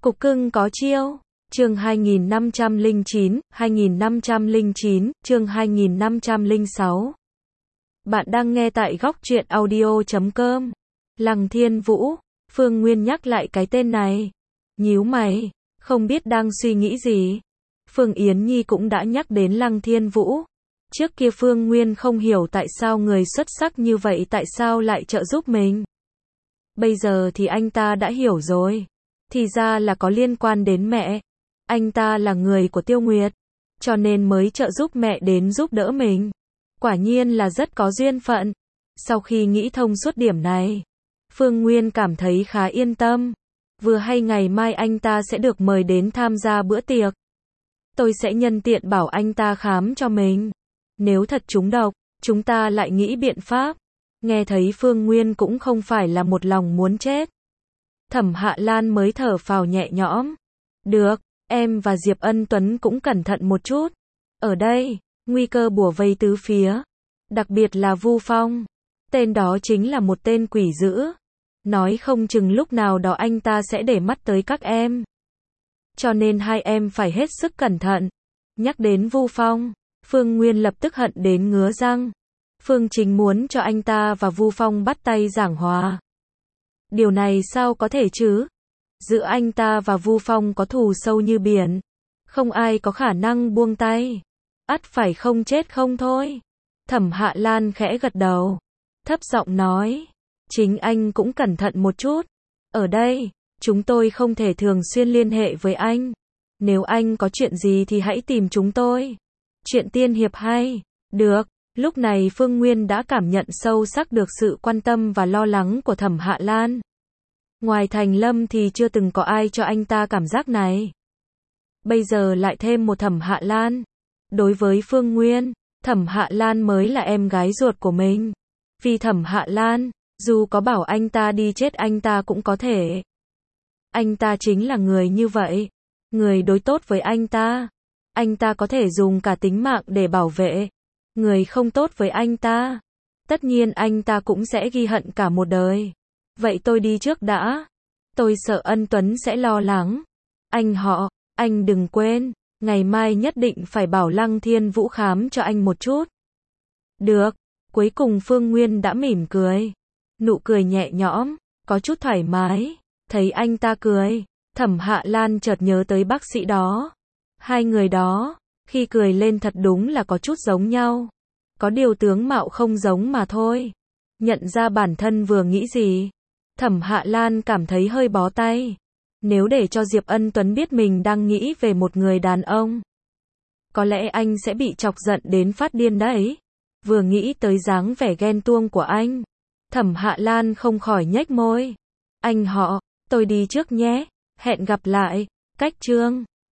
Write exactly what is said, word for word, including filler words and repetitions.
Cục cưng có chiêu. Chương hai nghìn năm trăm lẻ chín, hai nghìn năm trăm lẻ chín, chương hai nghìn năm trăm lẻ sáu. Bạn đang nghe tại góc truyện audio chấm com. Lăng Thiên Vũ, Phương Nguyên nhắc lại cái tên này. Nhíu mày, không biết đang suy nghĩ gì. Phương Yến Nhi cũng đã nhắc đến Lăng Thiên Vũ. Trước kia Phương Nguyên không hiểu tại sao người xuất sắc như vậy tại sao lại trợ giúp mình. Bây giờ thì anh ta đã hiểu rồi. Thì ra là có liên quan đến mẹ. Anh ta là người của Tiêu Nguyệt, cho nên mới trợ giúp mẹ đến giúp đỡ mình. Quả nhiên là rất có duyên phận. Sau khi nghĩ thông suốt điểm này, Phương Nguyên cảm thấy khá yên tâm. Vừa hay ngày mai anh ta sẽ được mời đến tham gia bữa tiệc. Tôi sẽ nhân tiện bảo anh ta khám cho mình. Nếu thật trúng độc, chúng ta lại nghĩ biện pháp. Nghe thấy Phương Nguyên cũng không phải là một lòng muốn chết. Thẩm Hạ Lan mới thở phào nhẹ nhõm. Được, em và Diệp Ân Tuấn cũng cẩn thận một chút. Ở đây, nguy cơ bủa vây tứ phía. Đặc biệt là Vu Phong. Tên đó chính là một tên quỷ dữ. Nói không chừng lúc nào đó anh ta sẽ để mắt tới các em. Cho nên hai em phải hết sức cẩn thận. Nhắc đến Vu Phong, Phương Nguyên lập tức hận đến ngứa răng. Phương Chính muốn cho anh ta và Vu Phong bắt tay giảng hòa. Điều này sao có thể chứ? Giữa anh ta và Vu Phong có thù sâu như biển. Không ai có khả năng buông tay. Ắt phải không chết không thôi. Thẩm Hạ Lan khẽ gật đầu. Thấp giọng nói. Chính anh cũng cẩn thận một chút. Ở đây, chúng tôi không thể thường xuyên liên hệ với anh. Nếu anh có chuyện gì thì hãy tìm chúng tôi. Chuyện tiên hiệp hay. Được. Lúc này Phương Nguyên đã cảm nhận sâu sắc được sự quan tâm và lo lắng của Thẩm Hạ Lan. Ngoài Thành Lâm thì chưa từng có ai cho anh ta cảm giác này. Bây giờ lại thêm một Thẩm Hạ Lan. Đối với Phương Nguyên, Thẩm Hạ Lan mới là em gái ruột của mình. Vì Thẩm Hạ Lan, dù có bảo anh ta đi chết anh ta cũng có thể. Anh ta chính là người như vậy. Người đối tốt với anh ta. Anh ta có thể dùng cả tính mạng để bảo vệ. Người không tốt với anh ta. Tất nhiên anh ta cũng sẽ ghi hận cả một đời. Vậy tôi đi trước đã. Tôi sợ Ân Tuấn sẽ lo lắng. Anh họ, anh đừng quên. Ngày mai nhất định phải bảo Lăng Thiên Vũ khám cho anh một chút. Được. Cuối cùng Phương Nguyên đã mỉm cười. Nụ cười nhẹ nhõm, có chút thoải mái. Thấy anh ta cười, Thẩm Hạ Lan chợt nhớ tới bác sĩ đó. Hai người đó, khi cười lên thật đúng là có chút giống nhau. Có điều tướng mạo không giống mà thôi. Nhận ra bản thân vừa nghĩ gì, Thẩm Hạ Lan cảm thấy hơi bó tay. Nếu để cho Diệp Ân Tuấn biết mình đang nghĩ về một người đàn ông, có lẽ anh sẽ bị chọc giận đến phát điên đấy. Vừa nghĩ tới dáng vẻ ghen tuông của anh, Thẩm Hạ Lan không khỏi nhếch môi. Anh họ, tôi đi trước nhé. Hẹn gặp lại. Cách chương